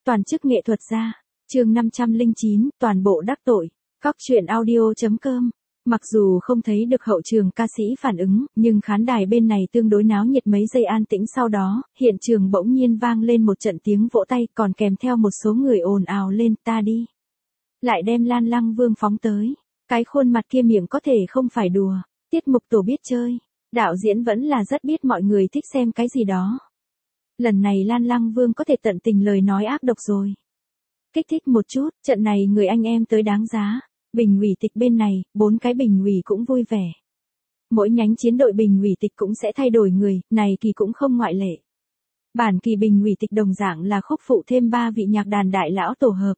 Toàn chức nghệ thuật gia. Chương 509, toàn bộ đắc tội. Các truyện audio.com. Mặc dù không thấy được hậu trường ca sĩ phản ứng, nhưng khán đài bên này tương đối náo nhiệt mấy giây an tĩnh sau đó, hiện trường bỗng nhiên vang lên một trận tiếng vỗ tay còn kèm theo một số người ồn ào lên ta đi. Lại đem Lan Lăng Vương phóng tới. Cái khuôn mặt kia miệng có thể không phải đùa. Tiết mục tổ biết chơi. Đạo diễn vẫn là rất biết mọi người thích xem cái gì đó. Lần này Lan Lăng Vương có thể tận tình lời nói ác độc rồi. Kích thích một chút, trận này người anh em tới đáng giá. Bình ủy tịch bên này, 4 cái bình ủy cũng vui vẻ. Mỗi nhánh chiến đội bình ủy tịch cũng sẽ thay đổi người, này kỳ cũng không ngoại lệ. Bản kỳ bình ủy tịch đồng dạng là khúc phụ thêm 3 vị nhạc đàn đại lão tổ hợp.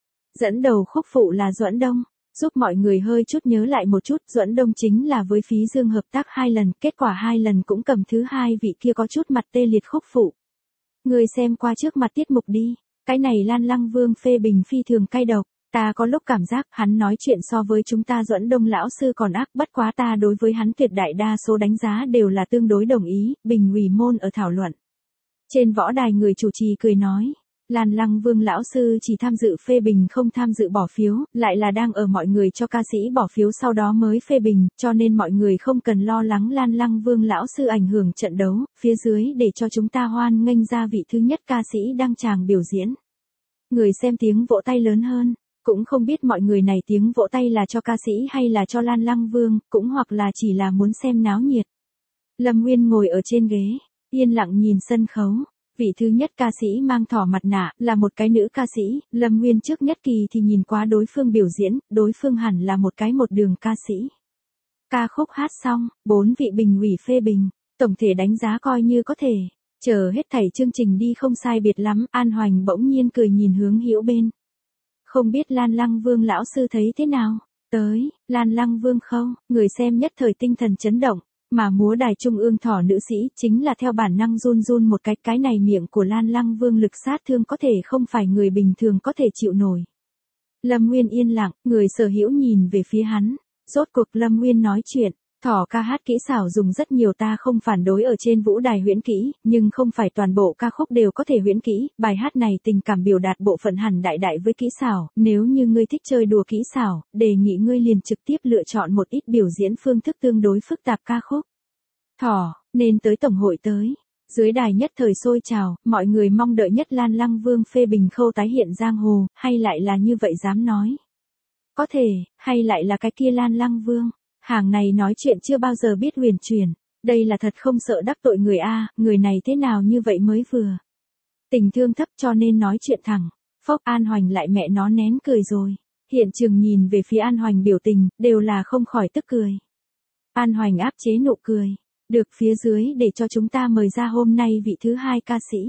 Dẫn đầu khúc phụ là Duẫn Đông, giúp mọi người hơi chút nhớ lại một chút, Duẫn Đông chính là với Phí Dương hợp tác 2 lần, kết quả 2 lần cũng cầm thứ 2 vị kia có chút mặt tê liệt khúc phụ. Người xem qua trước mặt tiết mục đi, cái này Lan Lăng Vương phê bình phi thường cay độc. Ta có lúc cảm giác hắn nói chuyện so với chúng ta Duẫn Đông lão sư còn ác, bất quá ta đối với hắn tuyệt đại đa số đánh giá đều là tương đối đồng ý. Bình ủy môn ở thảo luận. Trên võ đài người chủ trì cười nói, Lan Lăng Vương lão sư chỉ tham dự phê bình không tham dự bỏ phiếu, lại là đang ở mọi người cho ca sĩ bỏ phiếu sau đó mới phê bình, cho nên mọi người không cần lo lắng Lan Lăng Vương lão sư ảnh hưởng trận đấu, phía dưới để cho chúng ta hoan nghênh ra vị thứ nhất ca sĩ đăng tràng biểu diễn. Người xem tiếng vỗ tay lớn hơn. Cũng không biết mọi người này tiếng vỗ tay là cho ca sĩ hay là cho Lan Lăng Vương, cũng hoặc là chỉ là muốn xem náo nhiệt. Lâm Nguyên ngồi ở trên ghế, yên lặng nhìn sân khấu. Vị thứ nhất ca sĩ mang thỏ mặt nạ, là một cái nữ ca sĩ. Lâm Nguyên trước nhất kỳ thì nhìn qua đối phương biểu diễn, đối phương hẳn là một cái một đường ca sĩ. Ca khúc hát xong, 4 vị bình ủy phê bình, tổng thể đánh giá coi như có thể. Chờ hết thảy chương trình đi không sai biệt lắm, An Hoành bỗng nhiên cười nhìn hướng Hữu bên. Không biết Lan Lăng Vương lão sư thấy thế nào? Tới, Lan Lăng Vương không, người xem nhất thời tinh thần chấn động, mà múa đài trung ương thỏ nữ sĩ chính là theo bản năng run run một cái này miệng của Lan Lăng Vương lực sát thương có thể không phải người bình thường có thể chịu nổi. Lâm Nguyên yên lặng, người sở hữu nhìn về phía hắn, rốt cuộc Lâm Nguyên nói chuyện. Thỏ ca hát kỹ xảo dùng rất nhiều, ta không phản đối ở trên vũ đài huyễn kỹ, nhưng không phải toàn bộ ca khúc đều có thể huyễn kỹ, bài hát này tình cảm biểu đạt bộ phận hẳn đại đại với kỹ xảo, nếu như ngươi thích chơi đùa kỹ xảo, đề nghị ngươi liền trực tiếp lựa chọn một ít biểu diễn phương thức tương đối phức tạp ca khúc. Thỏ, nên tới tổng hội tới. Dưới đài nhất thời sôi trào, mọi người mong đợi nhất Lan Lăng Vương phê bình khâu tái hiện giang hồ, hay lại là như vậy dám nói. Có thể, hay lại là cái kia Lan Lăng Vương. Hàng này nói chuyện chưa bao giờ biết huyền chuyển, đây là thật không sợ đắc tội người a, người này thế nào như vậy mới vừa. Tình thương thấp cho nên nói chuyện thẳng, phốc An Hoành lại mẹ nó nén cười rồi. Hiện trường nhìn về phía An Hoành biểu tình, đều là không khỏi tức cười. An Hoành áp chế nụ cười, được phía dưới để cho chúng ta mời ra hôm nay vị thứ 2 ca sĩ.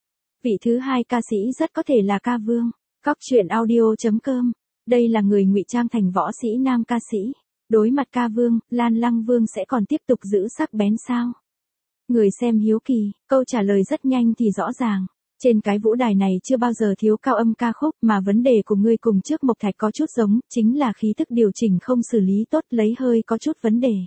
Vị thứ 2 ca sĩ rất có thể là ca vương, các truyện audio.com, đây là người ngụy trang thành võ sĩ nam ca sĩ. Đối mặt ca vương, Lan Lăng Vương sẽ còn tiếp tục giữ sắc bén sao? Người xem hiếu kỳ, câu trả lời rất nhanh thì rõ ràng. Trên cái vũ đài này chưa bao giờ thiếu cao âm ca khúc, mà vấn đề của ngươi cùng trước Mộc Thạch có chút giống, chính là khí thức điều chỉnh không xử lý tốt, lấy hơi có chút vấn đề.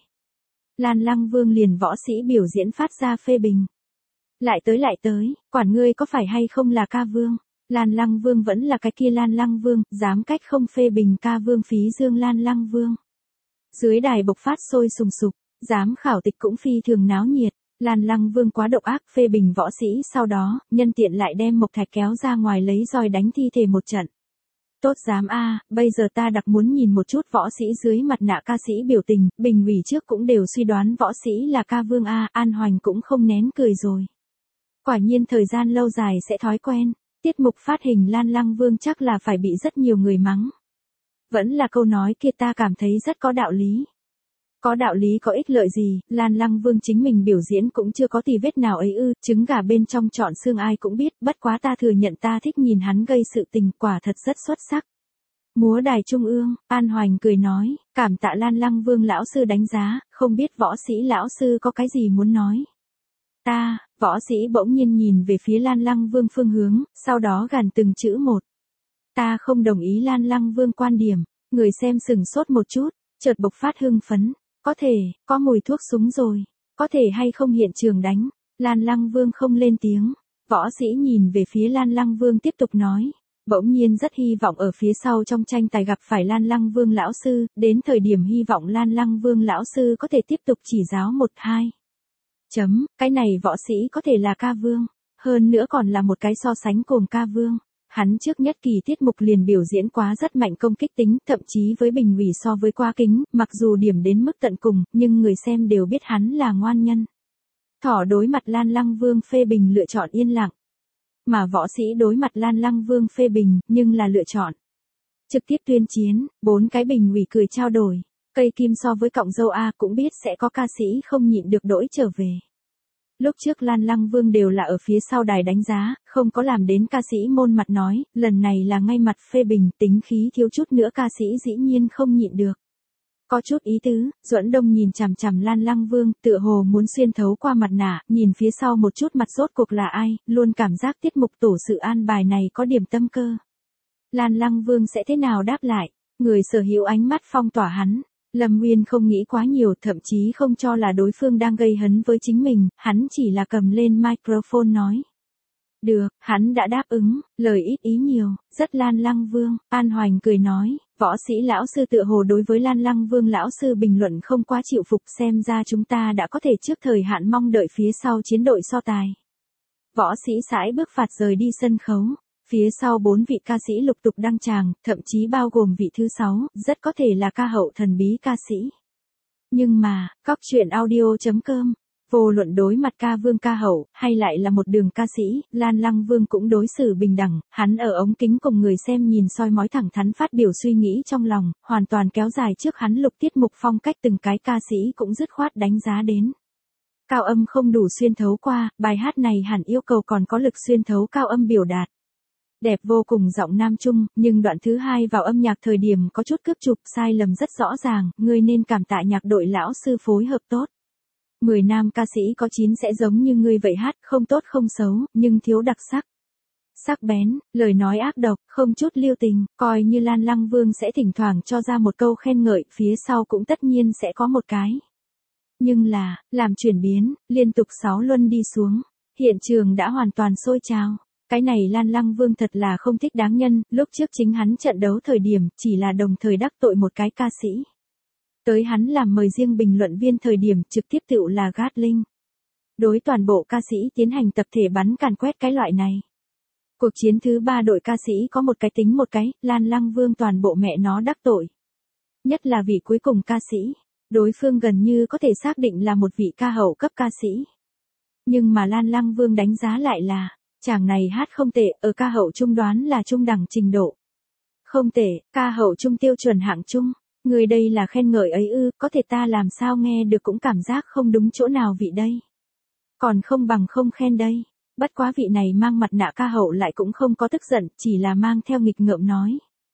Lan Lăng Vương liền võ sĩ biểu diễn phát ra phê bình. Lại tới, quản ngươi có phải hay không là ca vương? Lan Lăng Vương vẫn là cái kia Lan Lăng Vương, dám cách không phê bình ca vương Phí Dương Lan Lăng Vương. Dưới đài bộc phát sôi sùng sục, giám khảo tịch cũng phi thường náo nhiệt, Lan Lăng Vương quá độc ác phê bình võ sĩ, sau đó, nhân tiện lại đem Mộc Thạch kéo ra ngoài lấy roi đánh thi thể một trận. Tốt dám a, bây giờ ta đặc muốn nhìn một chút võ sĩ dưới mặt nạ ca sĩ biểu tình, bình ủy trước cũng đều suy đoán võ sĩ là ca vương a, An Hoành cũng không nén cười rồi. Quả nhiên thời gian lâu dài sẽ thói quen, tiết mục phát hình Lan Lăng Vương chắc là phải bị rất nhiều người mắng. Vẫn là câu nói kia, ta cảm thấy rất có đạo lý. Có đạo lý có ích lợi gì, Lan Lăng Vương chính mình biểu diễn cũng chưa có tì vết nào ấy ư, trứng gà bên trong trọn xương ai cũng biết, bất quá ta thừa nhận ta thích nhìn hắn gây sự tình, quả thật rất xuất sắc. Múa đài trung ương, An Hoành cười nói, cảm tạ Lan Lăng Vương lão sư đánh giá, không biết võ sĩ lão sư có cái gì muốn nói. Võ sĩ bỗng nhiên nhìn về phía Lan Lăng Vương phương hướng, sau đó gằn từng chữ một. Ta không đồng ý Lan Lăng Vương quan điểm, người xem sừng sốt một chút, chợt bộc phát hưng phấn, có thể, có mùi thuốc súng rồi, có thể hay không hiện trường đánh, Lan Lăng Vương không lên tiếng, Võ sĩ nhìn về phía Lan Lăng Vương tiếp tục nói. Bỗng nhiên rất hy vọng ở phía sau trong tranh tài gặp phải Lan Lăng Vương lão sư, đến thời điểm hy vọng Lan Lăng Vương lão sư có thể tiếp tục chỉ giáo một hai. Cái này võ sĩ có thể là ca vương, hơn nữa còn là một cái so sánh cùng ca vương. Hắn trước nhất kỳ tiết mục liền biểu diễn quá rất mạnh công kích tính, thậm chí với bình ủy so với quá kính, mặc dù điểm đến mức tận cùng, nhưng người xem đều biết hắn là ngoan nhân. Thỏ đối mặt Lan Lăng Vương phê bình lựa chọn yên lặng. Mà võ sĩ đối mặt Lan Lăng Vương phê bình, nhưng là lựa chọn trực tiếp tuyên chiến, 4 cái bình ủy cười trao đổi. Cây kim so với cọng dâu A cũng biết sẽ có ca sĩ không nhịn được đỗi trở về. Lúc trước Lan Lăng Vương đều là ở phía sau đài đánh giá, không có làm đến ca sĩ môn mặt nói, lần này là ngay mặt phê bình, tính khí thiếu chút nữa ca sĩ dĩ nhiên không nhịn được. Có chút ý tứ, Duẫn Đông nhìn chằm chằm Lan Lăng Vương, tựa hồ muốn xuyên thấu qua mặt nạ, nhìn phía sau một chút mặt rốt cuộc là ai, luôn cảm giác tiết mục tổ sự an bài này có điểm tâm cơ. Lan Lăng Vương sẽ thế nào đáp lại, người sở hữu ánh mắt phong tỏa hắn. Lâm Nguyên không nghĩ quá nhiều, thậm chí không cho là đối phương đang gây hấn với chính mình, hắn chỉ là cầm lên microphone nói. Được, hắn đã đáp ứng, lời ít ý nhiều, rất Lan Lăng Vương. An Hoành cười nói, võ sĩ lão sư tựa hồ đối với Lan Lăng Vương lão sư bình luận không quá chịu phục, xem ra chúng ta đã có thể trước thời hạn mong đợi phía sau chiến đội so tài. Võ sĩ sải bước phạt rời đi sân khấu. Phía sau 4 vị ca sĩ lục tục đăng tràng, thậm chí bao gồm vị thứ 6, rất có thể là ca hậu thần bí ca sĩ. Nhưng mà, Cóc Truyện Audio.com, vô luận đối mặt ca vương ca hậu, hay lại là một đường ca sĩ, Lan Lăng Vương cũng đối xử bình đẳng, hắn ở ống kính cùng người xem nhìn soi mói thẳng thắn phát biểu suy nghĩ trong lòng, hoàn toàn kéo dài trước hắn lục tiết mục phong cách từng cái ca sĩ cũng dứt khoát đánh giá đến. Cao âm không đủ xuyên thấu qua, bài hát này hẳn yêu cầu còn có lực xuyên thấu cao âm biểu đạt. Đẹp vô cùng giọng nam trung, nhưng đoạn thứ 2 vào âm nhạc thời điểm có chút cướp chụp sai lầm rất rõ ràng, ngươi nên cảm tạ nhạc đội lão sư phối hợp tốt. 10 nam ca sĩ có 9 sẽ giống như ngươi vậy hát, không tốt không xấu, nhưng thiếu đặc sắc. Sắc bén, lời nói ác độc, không chút lưu tình, coi như Lan Lăng Vương sẽ thỉnh thoảng cho ra một câu khen ngợi, phía sau cũng tất nhiên sẽ có một cái. Nhưng là, làm chuyển biến, liên tục 6 luân đi xuống, hiện trường đã hoàn toàn sôi trào. Cái này Lan Lăng Vương thật là không thích đáng nhân, lúc trước chính hắn trận đấu thời điểm, chỉ là đồng thời đắc tội một cái ca sĩ. Tới hắn làm mời riêng bình luận viên thời điểm, trực tiếp tựu là Gatling. Đối toàn bộ ca sĩ tiến hành tập thể bắn càn quét cái loại này. Cuộc chiến thứ 3 đội ca sĩ có một cái tính một cái, Lan Lăng Vương toàn bộ mẹ nó đắc tội. Nhất là vị cuối cùng ca sĩ, đối phương gần như có thể xác định là một vị ca hậu cấp ca sĩ. Nhưng mà Lan Lăng Vương đánh giá lại là, chàng này hát không tệ, ở ca hậu trung đoán là trung đẳng trình độ. Không tệ, ca hậu trung tiêu chuẩn hạng trung. Người đây là khen ngợi ấy ư, có thể ta làm sao nghe được cũng cảm giác không đúng chỗ nào vị đây. Còn không bằng không khen đây. Bất quá vị này mang mặt nạ ca hậu lại cũng không có tức giận, chỉ là mang theo nghịch ngợm nói.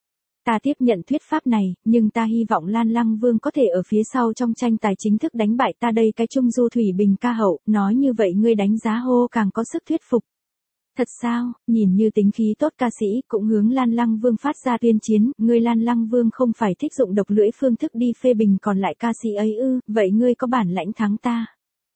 Ta tiếp nhận thuyết pháp này, nhưng ta hy vọng Lan Lăng Vương có thể ở phía sau trong tranh tài chính thức đánh bại ta đây cái Trung Du Thủy Bình ca hậu, nói như vậy ngươi đánh giá hô càng có sức thuyết phục. Thật sao, nhìn như tính khí tốt ca sĩ cũng hướng Lan Lăng Vương phát ra tuyên chiến, ngươi Lan Lăng Vương không phải thích dụng độc lưỡi phương thức đi phê bình còn lại ca sĩ ấy ư, vậy ngươi có bản lãnh thắng ta.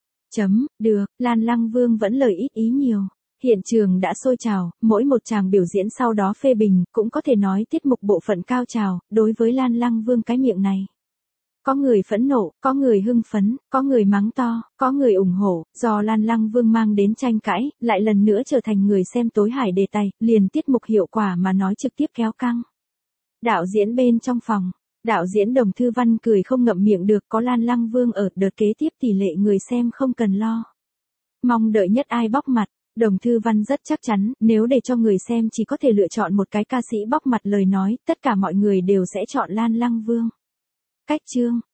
Được, Lan Lăng Vương vẫn lời ít ý nhiều. Hiện trường đã sôi trào, mỗi một chàng biểu diễn sau đó phê bình, cũng có thể nói tiết mục bộ phận cao trào, đối với Lan Lăng Vương cái miệng này. Có người phẫn nộ, có người hưng phấn, có người mắng to, có người ủng hộ, do Lan Lăng Vương mang đến tranh cãi, lại lần nữa trở thành người xem tối hải đề tài, liền tiết mục hiệu quả mà nói trực tiếp kéo căng. Đạo diễn bên trong phòng, đạo diễn Đồng Thư Văn cười không ngậm miệng được, có Lan Lăng Vương ở, đợt kế tiếp tỷ lệ người xem không cần lo. Mong đợi nhất ai bóc mặt. Đồng Thư Văn rất chắc chắn, nếu để cho người xem chỉ có thể lựa chọn một cái ca sĩ bóc mặt lời nói, tất cả mọi người đều sẽ chọn Lan Lăng Vương. Cách chương